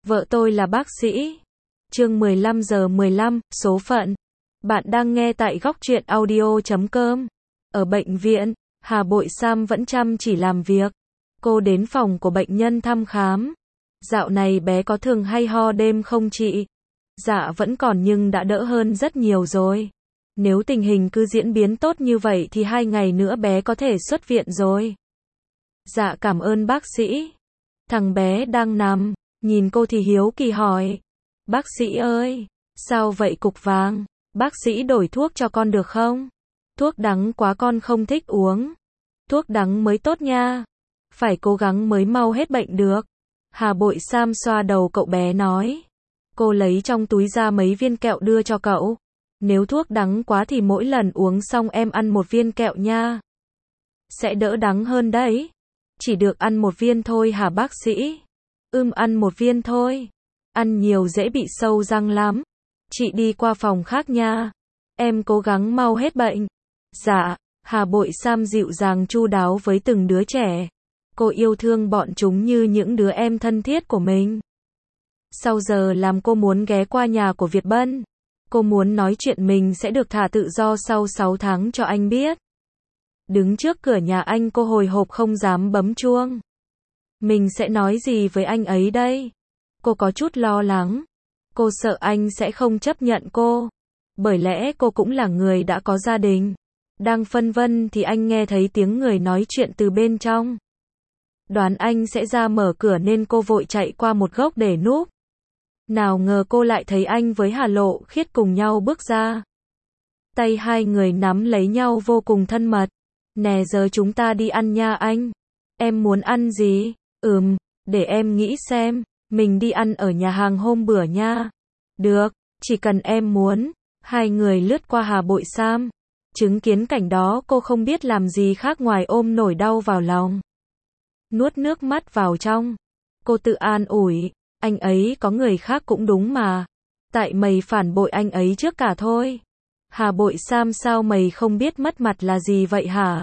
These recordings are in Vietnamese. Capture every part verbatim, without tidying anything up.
Vợ tôi là bác sĩ. Chương mười lăm giờ mười lăm, số phận. Bạn đang nghe tại góc truyện audio chấm com. Ở bệnh viện, Hà Bội Sam vẫn chăm chỉ làm việc. Cô đến phòng của bệnh nhân thăm khám. Dạo này bé có thường hay ho đêm không chị? Dạ vẫn còn nhưng đã đỡ hơn rất nhiều rồi. Nếu tình hình cứ diễn biến tốt như vậy thì hai ngày nữa bé có thể xuất viện rồi. Dạ cảm ơn bác sĩ. Thằng bé đang nằm, nhìn cô thì hiếu kỳ hỏi. Bác sĩ ơi, sao vậy cục vàng? Bác sĩ đổi thuốc cho con được không? Thuốc đắng quá con không thích uống. Thuốc đắng mới tốt nha. Phải cố gắng mới mau hết bệnh được. Hà Bội Sam xoa đầu cậu bé nói. Cô lấy trong túi ra mấy viên kẹo đưa cho cậu. Nếu thuốc đắng quá thì mỗi lần uống xong em ăn một viên kẹo nha. Sẽ đỡ đắng hơn đấy. Chỉ được ăn một viên thôi hả bác sĩ? Ưm ăn một viên thôi. Ăn nhiều dễ bị sâu răng lắm. Chị đi qua phòng khác nha. Em cố gắng mau hết bệnh. Dạ, Hà Bội Sam dịu dàng chu đáo với từng đứa trẻ. Cô yêu thương bọn chúng như những đứa em thân thiết của mình. Sau giờ làm cô muốn ghé qua nhà của Việt Bân. Cô muốn nói chuyện mình sẽ được thả tự do sau sáu tháng cho anh biết. Đứng trước cửa nhà anh cô hồi hộp không dám bấm chuông. Mình sẽ nói gì với anh ấy đây? Cô có chút lo lắng. Cô sợ anh sẽ không chấp nhận cô. Bởi lẽ cô cũng là người đã có gia đình. Đang phân vân thì anh nghe thấy tiếng người nói chuyện từ bên trong. Đoán anh sẽ ra mở cửa nên cô vội chạy qua một góc để núp. Nào ngờ cô lại thấy anh với Hà Lộ Khiết cùng nhau bước ra. Tay hai người nắm lấy nhau vô cùng thân mật. Nè giờ chúng ta đi ăn nha anh. Em muốn ăn gì? Ừm, để em nghĩ xem. Mình đi ăn ở nhà hàng hôm bữa nha. Được, chỉ cần em muốn. Hai người lướt qua Hà Bội Sam. Chứng kiến cảnh đó cô không biết làm gì khác ngoài ôm nỗi đau vào lòng. Nuốt nước mắt vào trong. Cô tự an ủi. Anh ấy có người khác cũng đúng mà. Tại mày phản bội anh ấy trước cả thôi. Hà Bội Sam sao mày không biết mất mặt là gì vậy hả?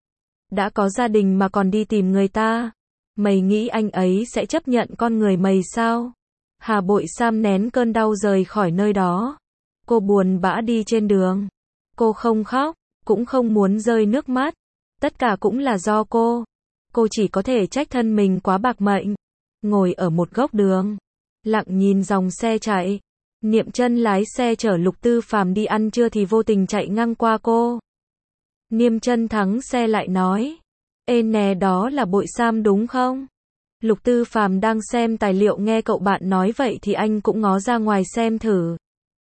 Đã có gia đình mà còn đi tìm người ta. Mày nghĩ anh ấy sẽ chấp nhận con người mày sao? Hà Bội Sam nén cơn đau rời khỏi nơi đó. Cô buồn bã đi trên đường. Cô không khóc, cũng không muốn rơi nước mắt. Tất cả cũng là do cô. Cô chỉ có thể trách thân mình quá bạc mệnh. Ngồi ở một góc đường, lặng nhìn dòng xe chạy. Niệm Chân lái xe chở Lục Tư Phàm đi ăn trưa thì vô tình chạy ngang qua cô. Niệm Chân thắng xe lại nói. Ê nè đó là Bội Sam đúng không? Lục Tư Phàm đang xem tài liệu nghe cậu bạn nói vậy thì anh cũng ngó ra ngoài xem thử.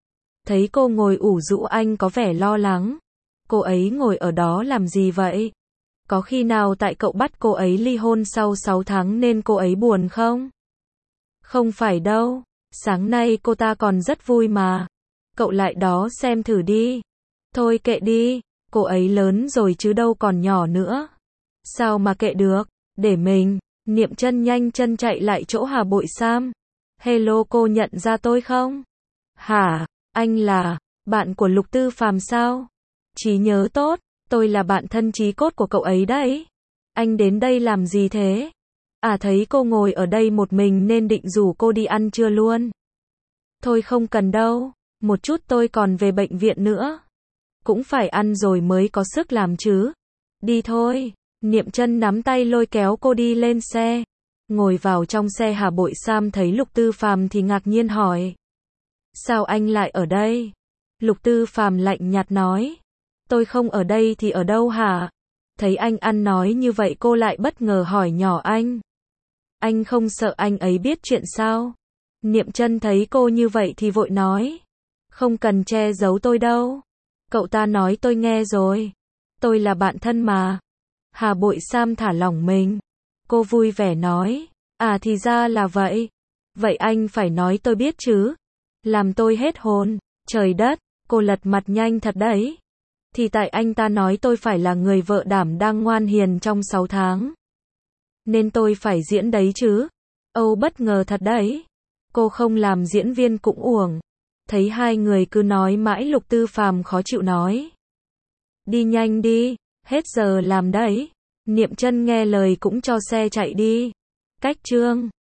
Thấy cô ngồi ủ rũ anh có vẻ lo lắng. Cô ấy ngồi ở đó làm gì vậy? Có khi nào tại cậu bắt cô ấy ly hôn sau sáu tháng nên cô ấy buồn không? Không phải đâu. Sáng nay cô ta còn rất vui mà. Cậu lại đó xem thử đi. Thôi kệ đi. Cô ấy lớn rồi chứ đâu còn nhỏ nữa. Sao mà kệ được. Để mình. Niệm Chân nhanh chân chạy lại chỗ Hà Bội Sam. Hello cô nhận ra tôi không? Hả? Anh là bạn của Lục Tư Phàm sao? Trí nhớ tốt. Tôi là bạn thân chí cốt của cậu ấy đấy. Anh đến đây làm gì thế? À thấy cô ngồi ở đây một mình nên định rủ cô đi ăn trưa luôn. Thôi không cần đâu. Một chút tôi còn về bệnh viện nữa. Cũng phải ăn rồi mới có sức làm chứ. Đi thôi. Niệm Chân nắm tay lôi kéo cô đi lên xe. Ngồi vào trong xe Hà Bội Sam thấy Lục Tư Phàm thì ngạc nhiên hỏi. Sao anh lại ở đây? Lục Tư Phàm lạnh nhạt nói. Tôi không ở đây thì ở đâu hả? Thấy anh ăn nói như vậy cô lại bất ngờ hỏi nhỏ anh. Anh không sợ anh ấy biết chuyện sao? Niệm Chân thấy cô như vậy thì vội nói. Không cần che giấu tôi đâu. Cậu ta nói tôi nghe rồi. Tôi là bạn thân mà. Hà Bội Sam thả lỏng mình. Cô vui vẻ nói. À thì ra là vậy. Vậy anh phải nói tôi biết chứ. Làm tôi hết hồn. Trời đất, cô lật mặt nhanh thật đấy. Thì tại anh ta nói tôi phải là người vợ đảm đang ngoan hiền trong sáu tháng. Nên tôi phải diễn đấy chứ. Âu bất ngờ thật đấy. Cô không làm diễn viên cũng uổng. Thấy hai người cứ nói mãi Lục Tư Phàm khó chịu nói. Đi nhanh đi, hết giờ làm đấy. Niệm Chân nghe lời cũng cho xe chạy đi. Cách chương